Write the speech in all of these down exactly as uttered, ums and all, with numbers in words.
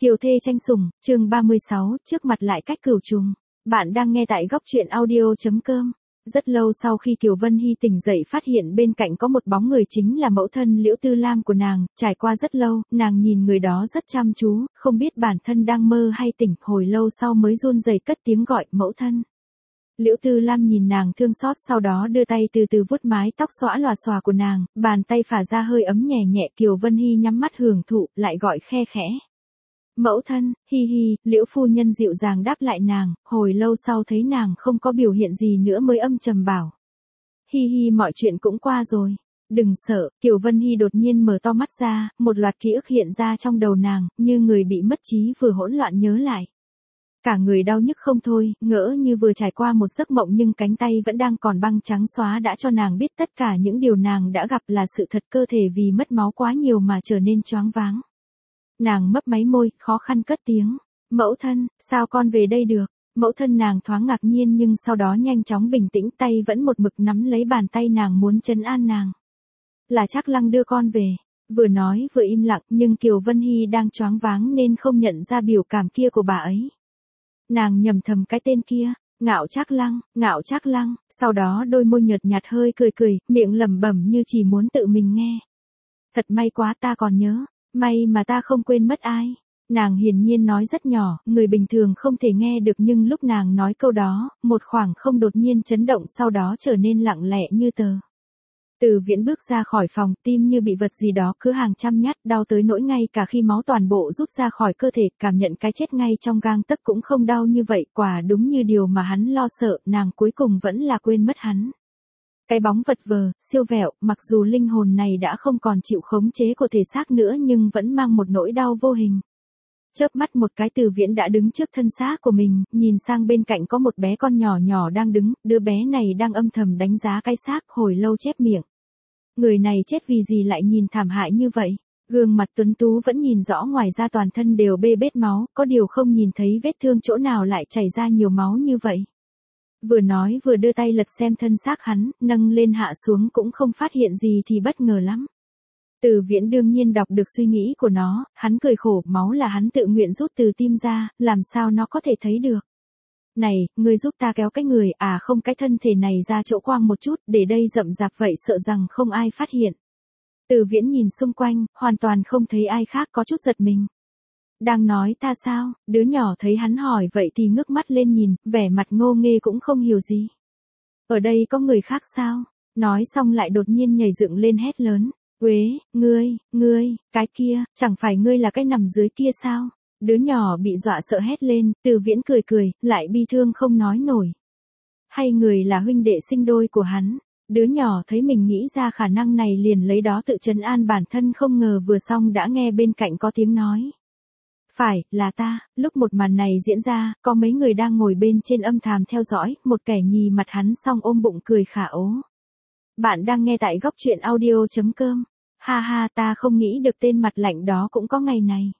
Kiều thê tranh sủng, chương ba mươi sáu, trước mặt lại cách cửu trùng. Bạn đang nghe tại góc truyện audio.com. Rất lâu sau khi Kiều Vân Hy tỉnh dậy phát hiện bên cạnh có một bóng người chính là mẫu thân Liễu Tư Lam của nàng, trải qua rất lâu, nàng nhìn người đó rất chăm chú, không biết bản thân đang mơ hay tỉnh, hồi lâu sau mới run rẩy cất tiếng gọi, mẫu thân. Liễu Tư Lam nhìn nàng thương xót, sau đó đưa tay từ từ vuốt mái tóc xõa lòa xòa của nàng, bàn tay phả ra hơi ấm nhẹ nhẹ. Kiều Vân Hy nhắm mắt hưởng thụ, lại gọi khe khẽ. Mẫu thân, hi hi, Liễu phu nhân dịu dàng đáp lại nàng, hồi lâu sau thấy nàng không có biểu hiện gì nữa mới âm trầm bảo. Hi hi, mọi chuyện cũng qua rồi. Đừng sợ. Kiều Vân Hy đột nhiên mở to mắt ra, một loạt ký ức hiện ra trong đầu nàng, như người bị mất trí vừa hỗn loạn nhớ lại. Cả người đau nhức không thôi, ngỡ như vừa trải qua một giấc mộng, nhưng cánh tay vẫn đang còn băng trắng xóa đã cho nàng biết tất cả những điều nàng đã gặp là sự thật, cơ thể vì mất máu quá nhiều mà trở nên choáng váng. Nàng mấp máy môi, khó khăn cất tiếng. Mẫu thân, sao con về đây được? Mẫu thân nàng thoáng ngạc nhiên nhưng sau đó nhanh chóng bình tĩnh, tay vẫn một mực nắm lấy bàn tay nàng muốn trấn an nàng. Là Trác Lăng đưa con về. Vừa nói vừa im lặng, nhưng Kiều Vân Hy đang choáng váng nên không nhận ra biểu cảm kia của bà ấy. Nàng nhầm thầm cái tên kia, Ngạo Trác Lăng, Ngạo Trác Lăng, sau đó đôi môi nhợt nhạt hơi cười cười, miệng lẩm bẩm như chỉ muốn tự mình nghe. Thật may quá, ta còn nhớ. May mà ta không quên mất ai. Nàng hiển nhiên nói rất nhỏ, người bình thường không thể nghe được, nhưng lúc nàng nói câu đó, một khoảng không đột nhiên chấn động, sau đó trở nên lặng lẽ như tờ. Từ Viễn bước ra khỏi phòng, tim như bị vật gì đó cứ hàng trăm nhát, đau tới nỗi ngay cả khi máu toàn bộ rút ra khỏi cơ thể, cảm nhận cái chết ngay trong gang tấc cũng không đau như vậy, quả đúng như điều mà hắn lo sợ, nàng cuối cùng vẫn là quên mất hắn. Cái bóng vật vờ, siêu vẹo, mặc dù linh hồn này đã không còn chịu khống chế của thể xác nữa nhưng vẫn mang một nỗi đau vô hình. Chớp mắt một cái, Từ Viễn đã đứng trước thân xác của mình, nhìn sang bên cạnh có một bé con nhỏ nhỏ đang đứng, đứa bé này đang âm thầm đánh giá cái xác, hồi lâu chép miệng. Người này chết vì gì lại nhìn thảm hại như vậy? Gương mặt tuấn tú vẫn nhìn rõ, ngoài ra toàn thân đều bê bết máu, có điều không nhìn thấy vết thương chỗ nào lại chảy ra nhiều máu như vậy. Vừa nói vừa đưa tay lật xem thân xác hắn, nâng lên hạ xuống cũng không phát hiện gì thì bất ngờ lắm. Từ Viễn đương nhiên đọc được suy nghĩ của nó, hắn cười khổ, máu là hắn tự nguyện rút từ tim ra, làm sao nó có thể thấy được. Này, ngươi giúp ta kéo cái người, à không cái thân thể này ra chỗ quang một chút, để đây rậm rạp vậy sợ rằng không ai phát hiện. Từ Viễn nhìn xung quanh, hoàn toàn không thấy ai khác, có chút giật mình. Đang nói ta sao? Đứa nhỏ thấy hắn hỏi vậy thì ngước mắt lên nhìn, vẻ mặt ngô nghê cũng không hiểu gì. Ở đây có người khác sao? Nói xong lại đột nhiên nhảy dựng lên hét lớn. Uế, ngươi, ngươi, cái kia, chẳng phải ngươi là cái nằm dưới kia sao? Đứa nhỏ bị dọa sợ hét lên, Từ Viễn cười cười, lại bi thương không nói nổi. Hay người là huynh đệ sinh đôi của hắn? Đứa nhỏ thấy mình nghĩ ra khả năng này liền lấy đó tự trấn an bản thân, không ngờ vừa xong đã nghe bên cạnh có tiếng nói. Phải, là ta. Lúc một màn này diễn ra, có mấy người đang ngồi bên trên âm thầm theo dõi, một kẻ nhì mặt hắn xong ôm bụng cười khả ố. Bạn đang nghe tại góc truyện audio.com. Ha ha, ta không nghĩ được tên mặt lạnh đó cũng có ngày này.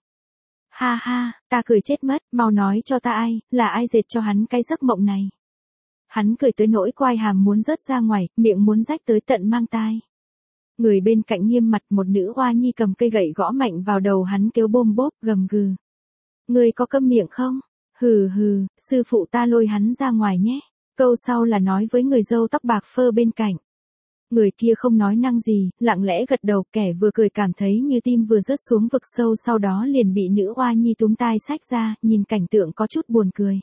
Ha ha, ta cười chết mất, mau nói cho ta ai, là ai dệt cho hắn cái giấc mộng này. Hắn cười tới nỗi quai hàm muốn rớt ra ngoài, miệng muốn rách tới tận mang tai. Người bên cạnh nghiêm mặt, một nữ oa nhi cầm cây gậy gõ mạnh vào đầu hắn, kêu bôm bốp, gầm gừ. Ngươi có câm miệng không? Hừ hừ, sư phụ ta lôi hắn ra ngoài nhé. Câu sau là nói với người râu tóc bạc phơ bên cạnh. Người kia không nói năng gì, lặng lẽ gật đầu, kẻ vừa cười cảm thấy như tim vừa rớt xuống vực sâu, sau đó liền bị nữ oa nhi túm tai xách ra, nhìn cảnh tượng có chút buồn cười.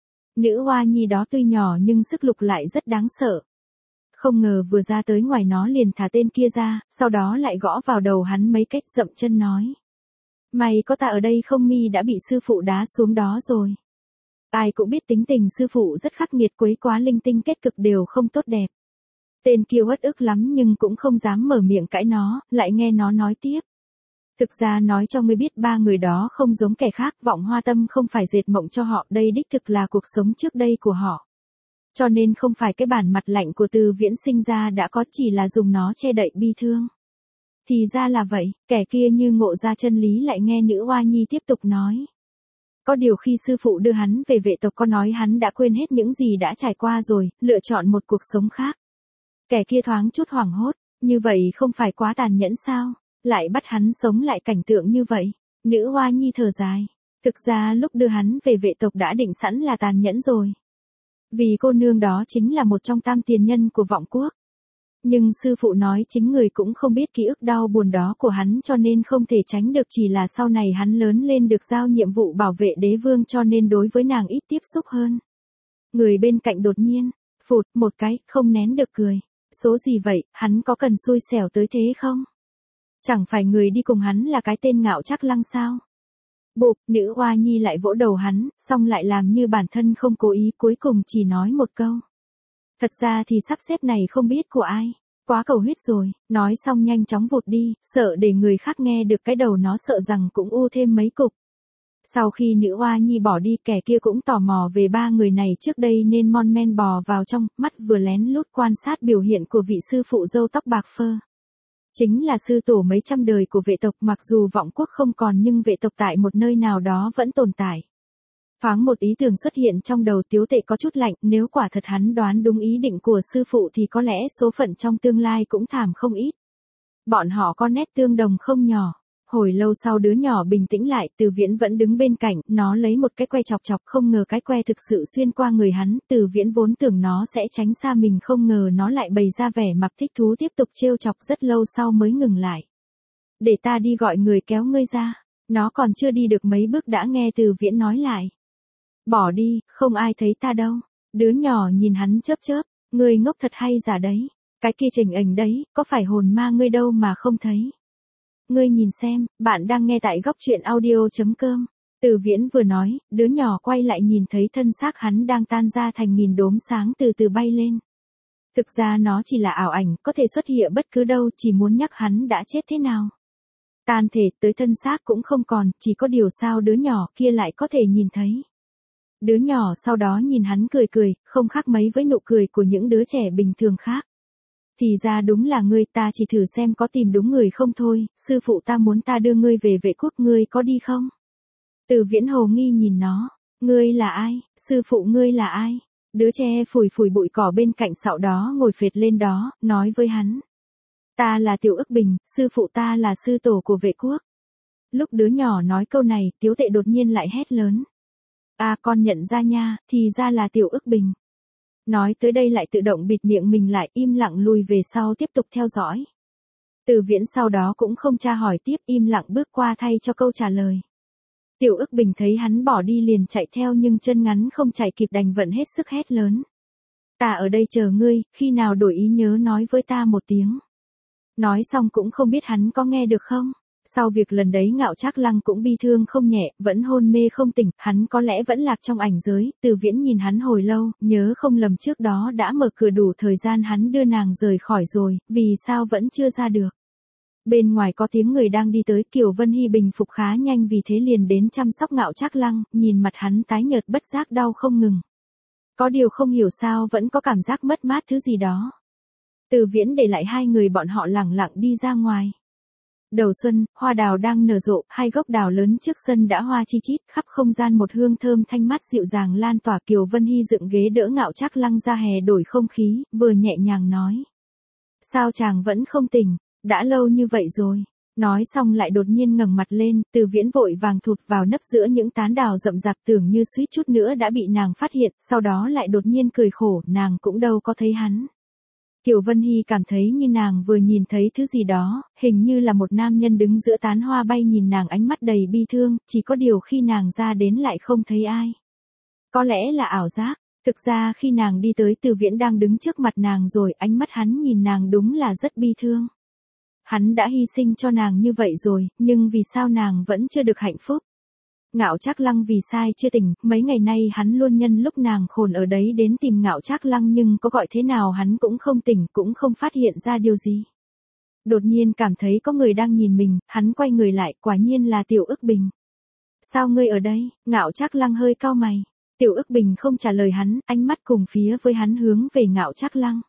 Nữ oa nhi đó tuy nhỏ nhưng sức lực lại rất đáng sợ. Không ngờ vừa ra tới ngoài nó liền thả tên kia ra, sau đó lại gõ vào đầu hắn mấy cách, dậm chân nói. May có ta ở đây không mi đã bị sư phụ đá xuống đó rồi. Ai cũng biết tính tình sư phụ rất khắc nghiệt, quấy quá linh tinh, kết cực đều không tốt đẹp. Tên kia uất ức lắm nhưng cũng không dám mở miệng cãi nó, lại nghe nó nói tiếp. Thực ra nói cho ngươi biết, ba người đó không giống kẻ khác, Vọng Hoa Tâm không phải dệt mộng cho họ, đây đích thực là cuộc sống trước đây của họ. Cho nên không phải cái bản mặt lạnh của Từ Viễn sinh ra đã có, chỉ là dùng nó che đậy bi thương. Thì ra là vậy, kẻ kia như ngộ ra chân lý, lại nghe nữ oa nhi tiếp tục nói. Có điều khi sư phụ đưa hắn về vệ tộc có nói hắn đã quên hết những gì đã trải qua rồi, lựa chọn một cuộc sống khác. Kẻ kia thoáng chút hoảng hốt, như vậy không phải quá tàn nhẫn sao? Lại bắt hắn sống lại cảnh tượng như vậy. Nữ oa nhi thở dài. Thực ra lúc đưa hắn về vệ tộc đã định sẵn là tàn nhẫn rồi. Vì cô nương đó chính là một trong tam tiền nhân của vọng quốc. Nhưng sư phụ nói chính người cũng không biết ký ức đau buồn đó của hắn cho nên không thể tránh được, chỉ là sau này hắn lớn lên được giao nhiệm vụ bảo vệ đế vương cho nên đối với nàng ít tiếp xúc hơn. Người bên cạnh đột nhiên, phụt một cái, không nén được cười. Số gì vậy, hắn có cần xui xẻo tới thế không? Chẳng phải người đi cùng hắn là cái tên Ngạo Trác Lăng sao? Bụp, nữ oa nhi lại vỗ đầu hắn, xong lại làm như bản thân không cố ý, cuối cùng chỉ nói một câu. Thật ra thì sắp xếp này không biết của ai, quá cầu huyết rồi, nói xong nhanh chóng vụt đi, sợ để người khác nghe được cái đầu nó sợ rằng cũng u thêm mấy cục. Sau khi nữ oa nhi bỏ đi, kẻ kia cũng tò mò về ba người này trước đây nên mon men bò vào trong, mắt vừa lén lút quan sát biểu hiện của vị sư phụ râu tóc bạc phơ. Chính là sư tổ mấy trăm đời của vệ tộc, mặc dù vọng quốc không còn nhưng vệ tộc tại một nơi nào đó vẫn tồn tại. Thoáng một ý tưởng xuất hiện trong đầu Tiếu Tệ có chút lạnh, nếu quả thật hắn đoán đúng ý định của sư phụ thì có lẽ số phận trong tương lai cũng thảm không ít. Bọn họ có nét tương đồng không nhỏ. Hồi lâu sau đứa nhỏ bình tĩnh lại, Từ Viễn vẫn đứng bên cạnh, nó lấy một cái que chọc chọc, không ngờ cái que thực sự xuyên qua người hắn, Từ Viễn vốn tưởng nó sẽ tránh xa mình, không ngờ nó lại bày ra vẻ mặt thích thú tiếp tục trêu chọc, rất lâu sau mới ngừng lại. Để ta đi gọi người kéo ngươi ra. Nó còn chưa đi được mấy bước đã nghe Từ Viễn nói lại. Bỏ đi, không ai thấy ta đâu. Đứa nhỏ nhìn hắn chớp chớp, ngươi ngốc thật hay giả đấy. Cái kia trình ảnh đấy, có phải hồn ma ngươi đâu mà không thấy. Ngươi nhìn xem, bạn đang nghe tại góc truyện audio chấm com. Từ Viễn vừa nói, đứa nhỏ quay lại nhìn thấy thân xác hắn đang tan ra thành nghìn đốm sáng từ từ bay lên. Thực ra nó chỉ là ảo ảnh, có thể xuất hiện bất cứ đâu, chỉ muốn nhắc hắn đã chết thế nào. Tan thể tới thân xác cũng không còn, chỉ có điều sao đứa nhỏ kia lại có thể nhìn thấy. Đứa nhỏ sau đó nhìn hắn cười cười, không khác mấy với nụ cười của những đứa trẻ bình thường khác. Thì ra đúng là ngươi, ta chỉ thử xem có tìm đúng người không thôi, sư phụ ta muốn ta đưa ngươi về vệ quốc, ngươi có đi không? Từ Viễn hồ nghi nhìn nó, ngươi là ai, sư phụ ngươi là ai? Đứa trẻ phủi phủi bụi cỏ bên cạnh sau đó ngồi phệt lên đó, nói với hắn. Ta là Tiểu Ức Bình, sư phụ ta là sư tổ của vệ quốc. Lúc đứa nhỏ nói câu này, Tiếu Tệ đột nhiên lại hét lớn. À con nhận ra nha, thì ra là Tiểu Ức Bình. Nói tới đây lại tự động bịt miệng mình lại, im lặng lùi về sau tiếp tục theo dõi. Từ Viễn sau đó cũng không tra hỏi tiếp, im lặng bước qua thay cho câu trả lời. Tiểu Ức Bình thấy hắn bỏ đi liền chạy theo nhưng chân ngắn không chạy kịp đành vận hết sức hét lớn. Ta ở đây chờ ngươi, khi nào đổi ý nhớ nói với ta một tiếng. Nói xong cũng không biết hắn có nghe được không. Sau việc lần đấy Ngạo Trác Lăng cũng bi thương không nhẹ, vẫn hôn mê không tỉnh, hắn có lẽ vẫn lạc trong ảnh giới. Từ Viễn nhìn hắn hồi lâu, nhớ không lầm trước đó đã mở cửa đủ thời gian hắn đưa nàng rời khỏi rồi, vì sao vẫn chưa ra được. Bên ngoài có tiếng người đang đi tới, Kiều Vân Hy bình phục khá nhanh vì thế liền đến chăm sóc Ngạo Trác Lăng, nhìn mặt hắn tái nhợt bất giác đau không ngừng. Có điều không hiểu sao vẫn có cảm giác mất mát thứ gì đó. Từ Viễn để lại hai người bọn họ lẳng lặng đi ra ngoài. Đầu xuân, hoa đào đang nở rộ, hai gốc đào lớn trước sân đã hoa chi chít, khắp không gian một hương thơm thanh mát dịu dàng lan tỏa. Kiều Vân Hy dựng ghế đỡ Ngạo Trác Lăng ra hè đổi không khí, vừa nhẹ nhàng nói. Sao chàng vẫn không tỉnh, đã lâu như vậy rồi. Nói xong lại đột nhiên ngẩng mặt lên, Từ Viễn vội vàng thụt vào nấp giữa những tán đào rậm rạp, tưởng như suýt chút nữa đã bị nàng phát hiện, sau đó lại đột nhiên cười khổ, nàng cũng đâu có thấy hắn. Kiều Vân Hy cảm thấy như nàng vừa nhìn thấy thứ gì đó, hình như là một nam nhân đứng giữa tán hoa bay nhìn nàng ánh mắt đầy bi thương, chỉ có điều khi nàng ra đến lại không thấy ai. Có lẽ là ảo giác, thực ra khi nàng đi tới Từ Viễn đang đứng trước mặt nàng rồi, ánh mắt hắn nhìn nàng đúng là rất bi thương. Hắn đã hy sinh cho nàng như vậy rồi, nhưng vì sao nàng vẫn chưa được hạnh phúc? Ngạo Trác Lăng vì sai chưa tỉnh, mấy ngày nay hắn luôn nhân lúc nàng khôn ở đấy đến tìm Ngạo Trác Lăng nhưng có gọi thế nào hắn cũng không tỉnh, cũng không phát hiện ra điều gì. Đột nhiên cảm thấy có người đang nhìn mình, hắn quay người lại, quả nhiên là Tiểu Ức Bình. Sao ngươi ở đây? Ngạo Trác Lăng hơi cau mày. Tiểu Ức Bình không trả lời hắn, ánh mắt cùng phía với hắn hướng về Ngạo Trác Lăng.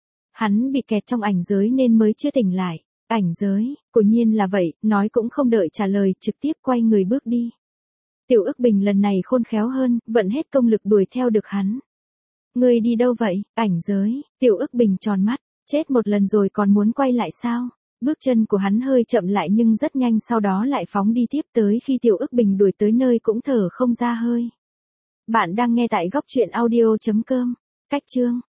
Hắn bị kẹt trong ảnh giới nên mới chưa tỉnh lại. Ảnh giới, quả nhiên là vậy, nói cũng không đợi trả lời, trực tiếp quay người bước đi. Tiểu Ức Bình lần này khôn khéo hơn, vận hết công lực đuổi theo được hắn. Ngươi đi đâu vậy? Ảnh giới, Tiểu Ức Bình tròn mắt, chết một lần rồi còn muốn quay lại sao? Bước chân của hắn hơi chậm lại nhưng rất nhanh sau đó lại phóng đi tiếp tới khi Tiểu Ức Bình đuổi tới nơi cũng thở không ra hơi. Bạn đang nghe tại góc truyện audio chấm com. Cách chương